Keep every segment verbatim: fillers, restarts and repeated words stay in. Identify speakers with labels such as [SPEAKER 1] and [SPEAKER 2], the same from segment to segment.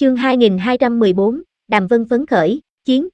[SPEAKER 1] Chương hai nghìn hai trăm mười bốn, Đàm Vân phấn khởi, chiến.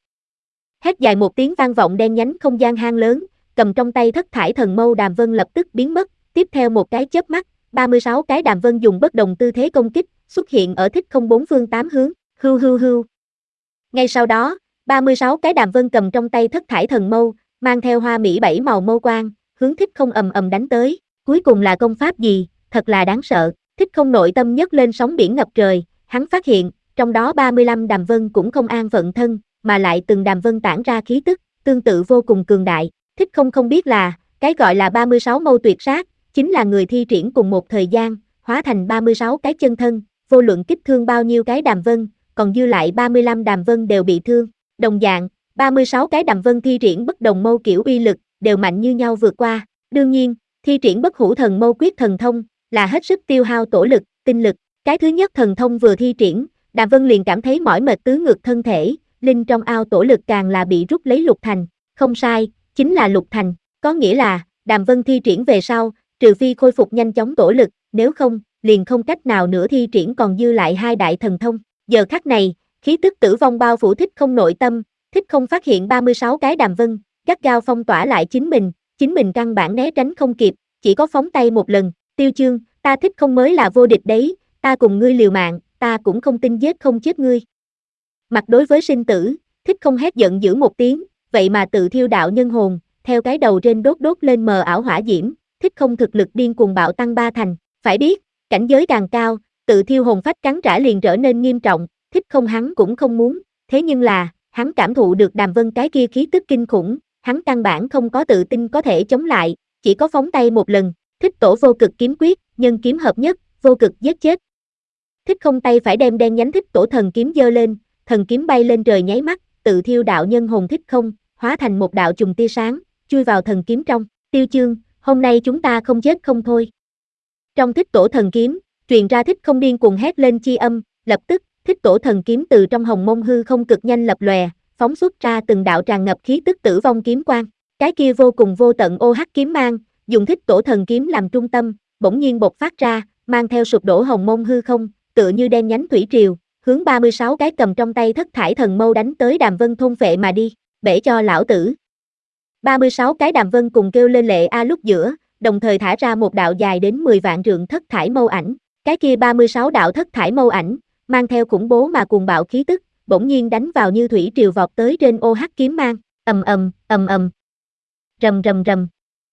[SPEAKER 1] Hét dài một tiếng vang vọng đen nhánh không gian hang lớn, cầm trong tay thất thải thần mâu Đàm Vân lập tức biến mất, tiếp theo một cái chớp mắt, ba mươi sáu cái Đàm Vân dùng bất đồng tư thế công kích, xuất hiện ở thích không bốn phương tám hướng, hưu hưu hưu. Ngay sau đó, ba mươi sáu cái Đàm Vân cầm trong tay thất thải thần mâu, mang theo hoa mỹ bảy màu mâu quang, hướng thích không ầm ầm đánh tới, cuối cùng là công pháp gì, thật là đáng sợ, thích không nội tâm nhấc lên sóng biển ngập trời, hắn phát hiện, trong đó ba mươi lăm Đàm Vân cũng không an phận thân, mà lại từng Đàm Vân tản ra khí tức, tương tự vô cùng cường đại, thích không không biết là, cái gọi là ba mươi sáu mâu tuyệt sát, chính là người thi triển cùng một thời gian, hóa thành ba mươi sáu cái chân thân, vô luận kích thương bao nhiêu cái Đàm Vân, còn dư lại ba mươi lăm Đàm Vân đều bị thương, đồng dạng, ba mươi sáu cái Đàm Vân thi triển bất đồng mâu kiểu uy lực, đều mạnh như nhau vượt qua, đương nhiên, thi triển bất hủ thần mâu quyết thần thông, là hết sức tiêu hao tổ lực, tinh lực, cái thứ nhất thần thông vừa thi triển, Đàm Vân liền cảm thấy mỏi mệt tứ ngược thân thể, linh trong ao tổ lực càng là bị rút lấy lục thành, không sai, chính là lục thành, có nghĩa là, Đàm Vân thi triển về sau, trừ phi khôi phục nhanh chóng tổ lực, nếu không, liền không cách nào nữa thi triển còn dư lại hai đại thần thông, giờ khắc này, khí tức tử vong bao phủ thích không nội tâm, thích không phát hiện ba mươi sáu cái Đàm Vân, gắt gao phong tỏa lại chính mình, chính mình căn bản né tránh không kịp, chỉ có phóng tay một lần, Tiêu Chương, ta thích không mới là vô địch đấy, ta cùng ngươi liều mạng, ta cũng không tin giết không chết ngươi. Mặt đối với sinh tử, thích không hét giận dữ một tiếng, vậy mà tự thiêu đạo nhân hồn, theo cái đầu trên đốt đốt lên mờ ảo hỏa diễm, thích không thực lực điên cuồng bạo tăng ba thành, phải biết, cảnh giới càng cao, tự thiêu hồn phách cắn trả liền trở nên nghiêm trọng, thích không hắn cũng không muốn, thế nhưng là, hắn cảm thụ được Đàm Vân cái kia khí tức kinh khủng, hắn căn bản không có tự tin có thể chống lại, chỉ có phóng tay một lần, thích tổ vô cực kiếm quyết, nhân kiếm hợp nhất, vô cực giết chết. Thích không tay phải đem đen nhánh thích tổ thần kiếm giơ lên, thần kiếm bay lên trời nháy mắt, tự thiêu đạo nhân hồn thích không, hóa thành một đạo chùm tia sáng, chui vào thần kiếm trong, Tiêu Chương, hôm nay chúng ta không chết không thôi. Trong thích tổ thần kiếm, truyền ra thích không điên cuồng hét lên chi âm, lập tức, thích tổ thần kiếm từ trong hồng mông hư không cực nhanh lập lòe, phóng xuất ra từng đạo tràn ngập khí tức tử vong kiếm quang, cái kia vô cùng vô tận ô hắc kiếm mang, dùng thích tổ thần kiếm làm trung tâm, bỗng nhiên bộc phát ra, mang theo sụp đổ hồng mông hư không, tựa như đen nhánh thủy triều, hướng ba mươi sáu cái cầm trong tay thất thải thần mâu đánh tới Đàm Vân thôn phệ mà đi, bể cho lão tử. ba mươi sáu cái Đàm Vân cùng kêu lên lệ a lúc giữa, đồng thời thả ra một đạo dài đến mười vạn trượng thất thải mâu ảnh, cái kia ba mươi sáu đạo thất thải mâu ảnh, mang theo khủng bố mà cuồng bạo khí tức, bỗng nhiên đánh vào như thủy triều vọt tới trên ô hắc kiếm mang, ầm ầm, ầm ầm. Rầm rầm rầm.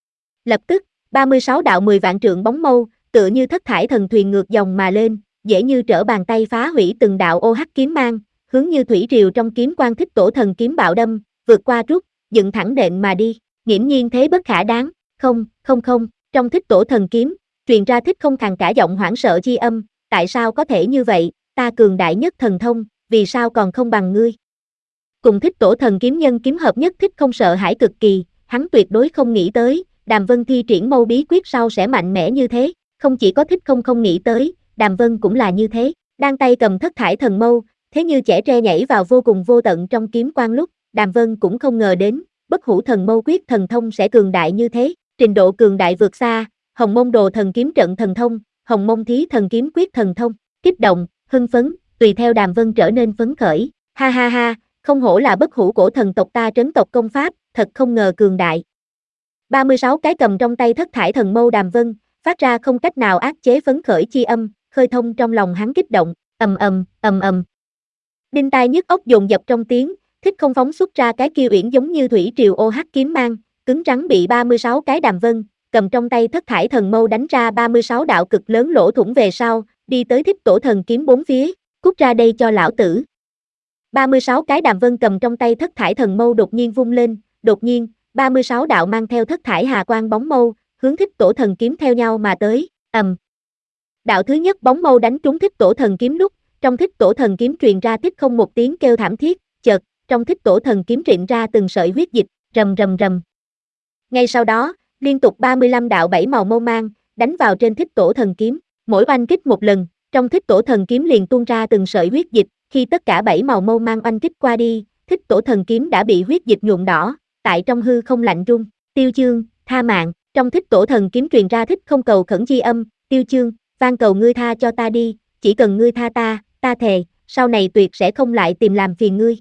[SPEAKER 1] Lập tức, ba mươi sáu đạo mười vạn trượng bóng mâu, tựa như thất thải thần thuyền ngược dòng mà lên, dễ như trở bàn tay phá hủy từng đạo ô hắc kiếm mang, hướng như thủy triều trong kiếm quang thích tổ thần kiếm bạo đâm, vượt qua rút, dựng thẳng đệm mà đi, nghiễm nhiên thế bất khả đáng, không, không không, trong thích tổ thần kiếm, truyền ra thích không khàn cả giọng hoảng sợ chi âm, tại sao có thể như vậy, ta cường đại nhất thần thông, vì sao còn không bằng ngươi. Cùng thích tổ thần kiếm nhân kiếm hợp nhất thích không sợ hãi cực kỳ, hắn tuyệt đối không nghĩ tới, Đàm Vân thi triển mâu bí quyết sau sẽ mạnh mẽ như thế, không chỉ có thích không không nghĩ tới, Đàm Vân cũng là như thế, đang tay cầm thất thải thần mâu, thế như trẻ tre nhảy vào vô cùng vô tận trong kiếm quang lúc, Đàm Vân cũng không ngờ đến, bất hủ thần mâu quyết thần thông sẽ cường đại như thế, trình độ cường đại vượt xa, hồng mông đồ thần kiếm trận thần thông, hồng mông thí thần kiếm quyết thần thông, kích động, hưng phấn, tùy theo Đàm Vân trở nên phấn khởi, ha ha ha, không hổ là bất hủ cổ thần tộc ta trấn tộc công pháp, thật không ngờ cường đại. ba mươi sáu cái cầm trong tay thất thải thần mâu Đàm Vân, phát ra không cách nào áp chế phấn khởi chi âm, khơi thông trong lòng hắn kích động, ầm ầm, ầm ầm. Đinh tai nhức óc dồn dập trong tiếng, thích không phóng xuất ra cái kia uyển giống như thủy triều ô hắc kiếm mang, cứng rắn bị ba mươi sáu cái Đàm Vân, cầm trong tay thất thải thần mâu đánh ra ba mươi sáu đạo cực lớn lỗ thủng về sau, đi tới thích tổ thần kiếm bốn phía, cút ra đây cho lão tử. ba mươi sáu cái Đàm Vân cầm trong tay thất thải thần mâu đột nhiên vung lên, đột nhiên, ba mươi sáu đạo mang theo thất thải hà quang bóng mâu, hướng thích tổ thần kiếm theo nhau mà tới, ầm. Đạo thứ nhất bóng mâu đánh trúng thích tổ thần kiếm lúc, trong thích tổ thần kiếm truyền ra thích không một tiếng kêu thảm thiết, chợt, trong thích tổ thần kiếm trịn ra từng sợi huyết dịch, rầm rầm rầm. Ngay sau đó, liên tục ba mươi lăm đạo bảy màu mâu mang, đánh vào trên thích tổ thần kiếm, mỗi oanh kích một lần, trong thích tổ thần kiếm liền tuôn ra từng sợi huyết dịch, khi tất cả bảy màu mâu mang oanh kích qua đi, thích tổ thần kiếm đã bị huyết dịch nhuộm đỏ, tại trong hư không lạnh run, Tiêu Chương, tha mạng, trong thích tổ thần kiếm truyền ra thích không cầu khẩn chi âm, Tiêu Chương, van cầu ngươi tha cho ta đi, chỉ cần ngươi tha ta, ta thề, sau này tuyệt sẽ không lại tìm làm phiền ngươi.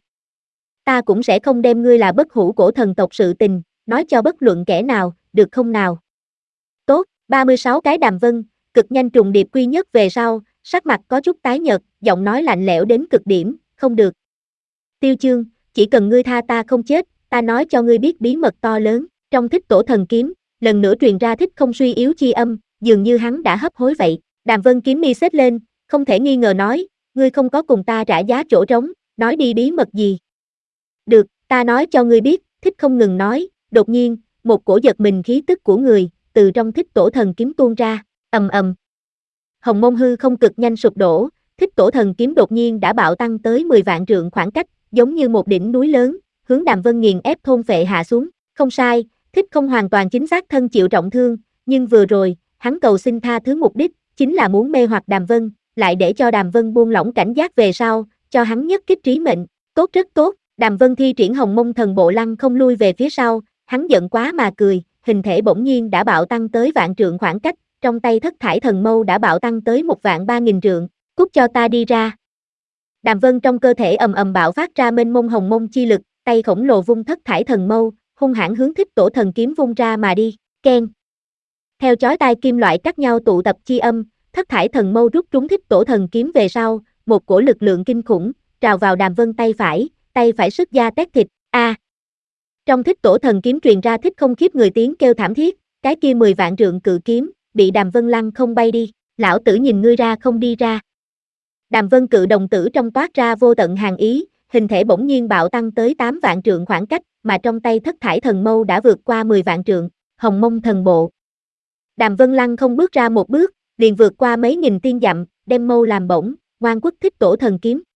[SPEAKER 1] Ta cũng sẽ không đem ngươi là bất hủ cổ thần tộc sự tình, nói cho bất luận kẻ nào, được không nào? Tốt, ba mươi sáu cái Đàm Vân, cực nhanh trùng điệp quy nhất về sau, sắc mặt có chút tái nhợt, giọng nói lạnh lẽo đến cực điểm, không được. Tiêu Chương, chỉ cần ngươi tha ta không chết, ta nói cho ngươi biết bí mật to lớn, trong thích tổ thần kiếm, lần nữa truyền ra thích không suy yếu chi âm, dường như hắn đã hấp hối vậy. Đàm Vân kiếm mi xếp lên, không thể nghi ngờ nói, ngươi không có cùng ta trả giá chỗ trống, nói đi bí mật gì. Được, ta nói cho ngươi biết, thích không ngừng nói, đột nhiên, một cổ giật mình khí tức của người, từ trong thích tổ thần kiếm tuôn ra, ầm ầm. Hồng mông hư không cực nhanh sụp đổ, thích tổ thần kiếm đột nhiên đã bạo tăng tới mười vạn trượng khoảng cách, giống như một đỉnh núi lớn, hướng Đàm Vân nghiền ép thôn phệ hạ xuống. Không sai, thích không hoàn toàn chính xác thân chịu trọng thương, nhưng vừa rồi, hắn cầu xin tha thứ mục đích, chính là muốn mê hoặc Đàm Vân, lại để cho Đàm Vân buông lỏng cảnh giác về sau, cho hắn nhất kích trí mệnh. Tốt, rất tốt. Đàm Vân thi triển hồng mông thần bộ lăng không lui về phía sau, hắn giận quá mà cười, hình thể bỗng nhiên đã bạo tăng tới vạn trượng khoảng cách, trong tay thất thải thần mâu đã bạo tăng tới một vạn ba nghìn trượng, cút cho ta đi ra. Đàm Vân trong cơ thể ầm ầm bạo phát ra mênh mông hồng mông chi lực, tay khổng lồ vung thất thải thần mâu, hung hãn hướng thích tổ thần kiếm vung ra mà đi, keng. Theo chói tai kim loại cắt nhau tụ tập chi âm, thất thải thần mâu rút trúng thích tổ thần kiếm về sau, một cổ lực lượng kinh khủng, trào vào Đàm Vân tay phải, tay phải sức da tét thịt, a. À. Trong thích tổ thần kiếm truyền ra thích không khiếp người tiếng kêu thảm thiết, cái kia mười vạn trượng cự kiếm, bị Đàm Vân lăng không bay đi, lão tử nhìn ngươi ra không đi ra. Đàm Vân cự đồng tử trong toát ra vô tận hàn ý, hình thể bỗng nhiên bạo tăng tới tám vạn trượng khoảng cách, mà trong tay thất thải thần mâu đã vượt qua mười vạn trượng, hồng mông thần bộ. Đàm Vân lăng không bước ra một bước, liền vượt qua mấy nghìn tiên dặm, đem mâu làm bổng, ngoan quốc thích tổ thần kiếm,